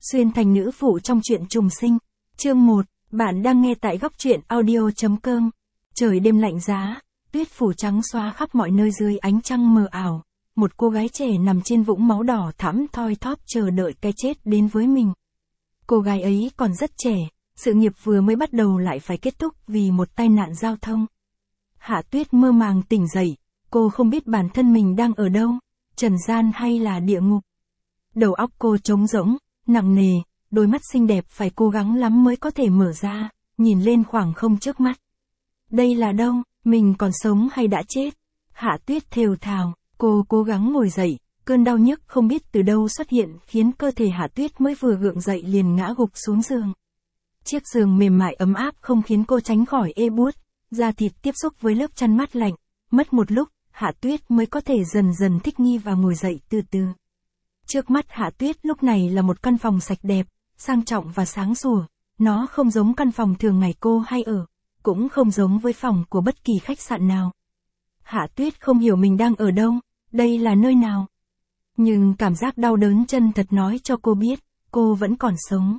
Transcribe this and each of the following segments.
Xuyên thành nữ phụ trong truyện trùng sinh. Chương 1, bạn đang nghe tại góc truyện audio.com. Trời đêm lạnh giá, tuyết phủ trắng xóa khắp mọi nơi dưới ánh trăng mờ ảo. Một cô gái trẻ nằm trên vũng máu đỏ thẫm thoi thóp chờ đợi cái chết đến với mình. Cô gái ấy còn rất trẻ, sự nghiệp vừa mới bắt đầu lại phải kết thúc vì một tai nạn giao thông. Hạ Tuyết mơ màng tỉnh dậy, cô không biết bản thân mình đang ở đâu, trần gian hay là địa ngục. Đầu óc cô trống rỗng, nặng nề, đôi mắt xinh đẹp phải cố gắng lắm mới có thể mở ra, nhìn lên khoảng không trước mắt. Đây là đâu, mình còn sống hay đã chết? Hạ Tuyết thều thào, cô cố gắng ngồi dậy, cơn đau nhức không biết từ đâu xuất hiện khiến cơ thể Hạ Tuyết mới vừa gượng dậy liền ngã gục xuống giường. Chiếc giường mềm mại ấm áp không khiến cô tránh khỏi ê buốt, da thịt tiếp xúc với lớp chăn mát lạnh, mất một lúc, Hạ Tuyết mới có thể dần dần thích nghi và ngồi dậy từ từ. Trước mắt Hạ Tuyết lúc này là một căn phòng sạch đẹp, sang trọng và sáng sủa, nó không giống căn phòng thường ngày cô hay ở, cũng không giống với phòng của bất kỳ khách sạn nào. Hạ Tuyết không hiểu mình đang ở đâu, đây là nơi nào. Nhưng cảm giác đau đớn chân thật nói cho cô biết, cô vẫn còn sống.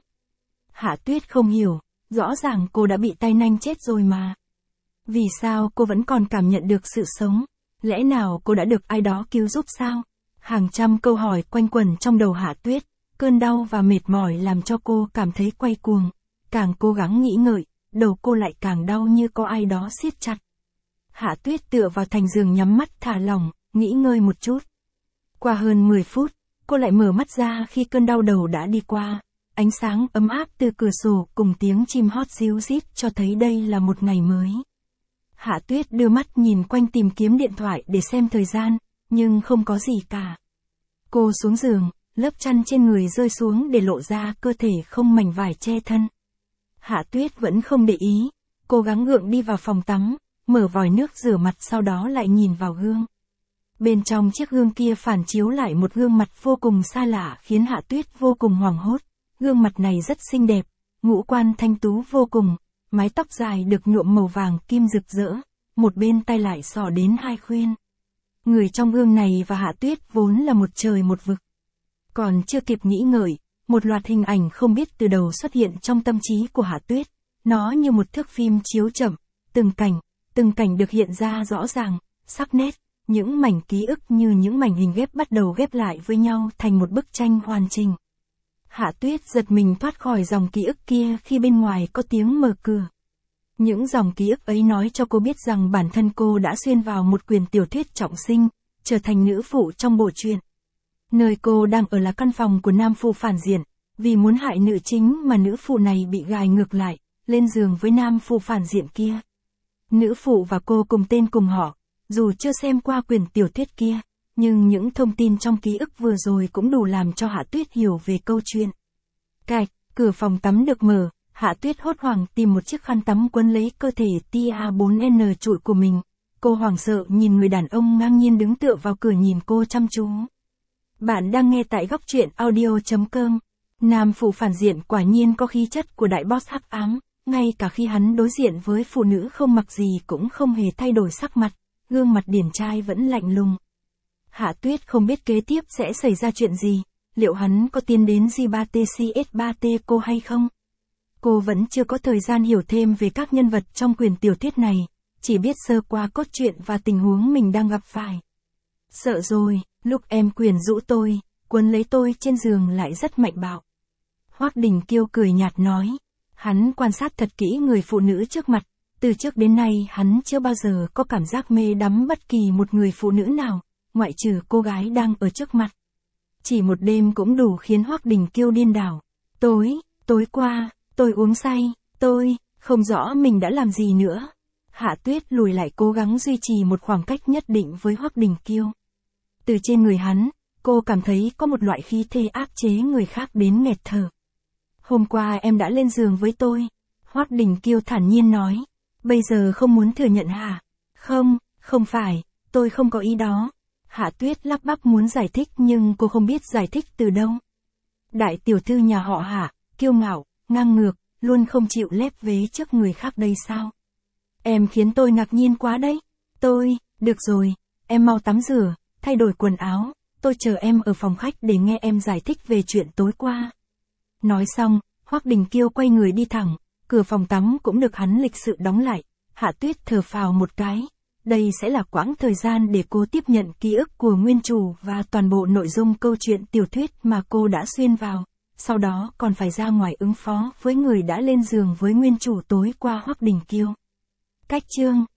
Hạ Tuyết không hiểu, rõ ràng cô đã bị tai nạn chết rồi mà. Vì sao cô vẫn còn cảm nhận được sự sống? Lẽ nào cô đã được ai đó cứu giúp sao? Hàng trăm câu hỏi quanh quẩn trong đầu Hạ Tuyết, cơn đau và mệt mỏi làm cho cô cảm thấy quay cuồng. Càng cố gắng nghĩ ngợi, đầu cô lại càng đau như có ai đó siết chặt. Hạ Tuyết tựa vào thành giường nhắm mắt thả lỏng, nghĩ ngơi một chút. Qua hơn 10 phút, cô lại mở mắt ra khi cơn đau đầu đã đi qua. Ánh sáng ấm áp từ cửa sổ cùng tiếng chim hót ríu rít cho thấy đây là một ngày mới. Hạ Tuyết đưa mắt nhìn quanh tìm kiếm điện thoại để xem thời gian, nhưng không có gì cả. Cô xuống giường, lớp chăn trên người rơi xuống để lộ ra cơ thể không mảnh vải che thân. Hạ Tuyết vẫn không để ý, cố gắng gượng đi vào phòng tắm, mở vòi nước rửa mặt sau đó lại nhìn vào gương. Bên trong chiếc gương kia phản chiếu lại một gương mặt vô cùng xa lạ khiến Hạ Tuyết vô cùng hoảng hốt. Gương mặt này rất xinh đẹp, ngũ quan thanh tú vô cùng, mái tóc dài được nhuộm màu vàng kim rực rỡ, một bên tai lại xỏ đến hai khuyên. Người trong gương này và Hạ Tuyết vốn là một trời một vực. Còn chưa kịp nghĩ ngợi, một loạt hình ảnh không biết từ đầu xuất hiện trong tâm trí của Hạ Tuyết. Nó như một thước phim chiếu chậm, từng cảnh được hiện ra rõ ràng, sắc nét, những mảnh ký ức như những mảnh hình ghép bắt đầu ghép lại với nhau thành một bức tranh hoàn chỉnh. Hạ Tuyết giật mình thoát khỏi dòng ký ức kia khi bên ngoài có tiếng mở cửa. Những dòng ký ức ấy nói cho cô biết rằng bản thân cô đã xuyên vào một quyển tiểu thuyết trọng sinh, trở thành nữ phụ trong bộ truyện. Nơi cô đang ở là căn phòng của nam phụ phản diện, vì muốn hại nữ chính mà nữ phụ này bị gài ngược lại, lên giường với nam phụ phản diện kia. Nữ phụ và cô cùng tên cùng họ, dù chưa xem qua quyển tiểu thuyết kia, nhưng những thông tin trong ký ức vừa rồi cũng đủ làm cho Hạ Tuyết hiểu về câu chuyện. Cạch, cửa phòng tắm được mở, Hạ Tuyết hốt hoảng tìm một chiếc khăn tắm quấn lấy cơ thể tia 4N trụi của mình. Cô hoảng sợ nhìn người đàn ông ngang nhiên đứng tựa vào cửa nhìn cô chăm chú. Bạn đang nghe tại góc truyện audio.com. Nam phụ phản diện quả nhiên có khí chất của đại boss hắc ám, ngay cả khi hắn đối diện với phụ nữ không mặc gì cũng không hề thay đổi sắc mặt, gương mặt điển trai vẫn lạnh lùng. Hạ Tuyết không biết kế tiếp sẽ xảy ra chuyện gì, liệu hắn có tiến đến G3TCS3T cô hay không? Cô vẫn chưa có thời gian hiểu thêm về các nhân vật trong quyển tiểu thuyết này, chỉ biết sơ qua cốt truyện và tình huống mình đang gặp phải. Sợ rồi, lúc em quyến rũ tôi, quấn lấy tôi trên giường lại rất mạnh bạo. Hoắc Đình Kiêu cười nhạt nói, hắn quan sát thật kỹ người phụ nữ trước mặt, từ trước đến nay hắn chưa bao giờ có cảm giác mê đắm bất kỳ một người phụ nữ nào, ngoại trừ cô gái đang ở trước mặt. Chỉ một đêm cũng đủ khiến Hoắc Đình Kiêu điên đảo. Tối qua, tôi uống say, tôi không rõ mình đã làm gì nữa. Hạ Tuyết lùi lại cố gắng duy trì một khoảng cách nhất định với Hoắc Đình Kiêu. Từ trên người hắn, cô cảm thấy có một loại khí thế áp chế người khác đến nghẹt thở. Hôm qua em đã lên giường với tôi. Hoắc Đình Kiêu thản nhiên nói. Bây giờ không muốn thừa nhận hả? Không phải, tôi không có ý đó. Hạ Tuyết lắp bắp muốn giải thích nhưng cô không biết giải thích từ đâu. Đại tiểu thư nhà họ Hạ, kiêu ngạo, ngang ngược, luôn không chịu lép vế trước người khác đây sao? Em khiến tôi ngạc nhiên quá đấy. Được rồi, em mau tắm rửa, thay đổi quần áo, tôi chờ em ở phòng khách để nghe em giải thích về chuyện tối qua. Nói xong, Hoắc Đình Kiêu quay người đi thẳng, cửa phòng tắm cũng được hắn lịch sự đóng lại. Hạ Tuyết thở phào một cái. Đây sẽ là quãng thời gian để cô tiếp nhận ký ức của nguyên chủ và toàn bộ nội dung câu chuyện tiểu thuyết mà cô đã xuyên vào. Sau đó còn phải ra ngoài ứng phó với người đã lên giường với nguyên chủ tối qua Hoắc Đình Kiêu. Cách chương